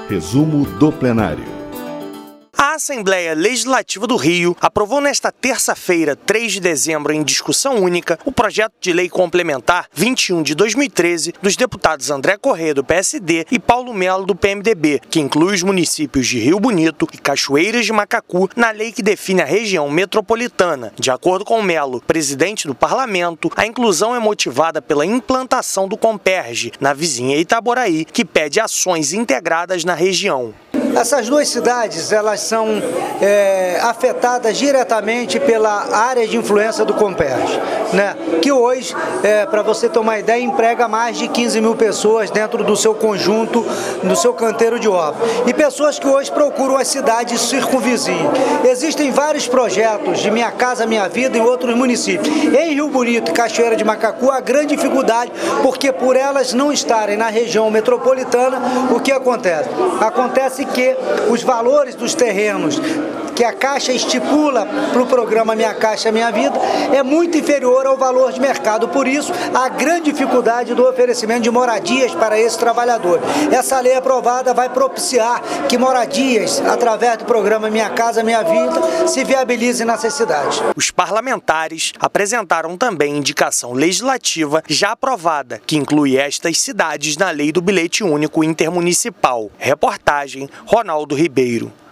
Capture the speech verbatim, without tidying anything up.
Resumo do plenário. A Assembleia Legislativa do Rio aprovou nesta terça-feira, três de dezembro, em discussão única, o projeto de lei complementar vinte e um de dois mil e treze dos deputados André Corrêa, do P S D, e Paulo Melo, do P M D B, que inclui os municípios de Rio Bonito e Cachoeiras de Macacu na lei que define a região metropolitana. De acordo com Melo, presidente do parlamento, a inclusão é motivada pela implantação do Comperge na vizinha Itaboraí, que pede ações integradas na região. Essas duas cidades, elas são é, afetadas diretamente pela área de influência do Comperge, né? Que hoje, é, para você ter uma ideia, emprega mais de quinze mil pessoas dentro do seu conjunto, do seu canteiro de obra. E pessoas que hoje procuram as cidades circunvizinhas. Existem vários projetos de Minha Casa Minha Vida em outros municípios. Em Rio Bonito e Cachoeira de Macacu, a grande dificuldade, porque por elas não estarem na região metropolitana, o que acontece? Acontece que os valores dos terrenos que a Caixa estipula para o programa Minha Caixa Minha Vida é muito inferior ao valor de mercado. Por isso, a grande dificuldade do oferecimento de moradias para esse trabalhador. Essa lei aprovada vai propiciar que moradias, através do programa Minha Casa Minha Vida, se viabilizem nessas cidades. Os parlamentares apresentaram também indicação legislativa já aprovada, que inclui estas cidades na lei do bilhete único intermunicipal. Reportagem Ronaldo Ribeiro.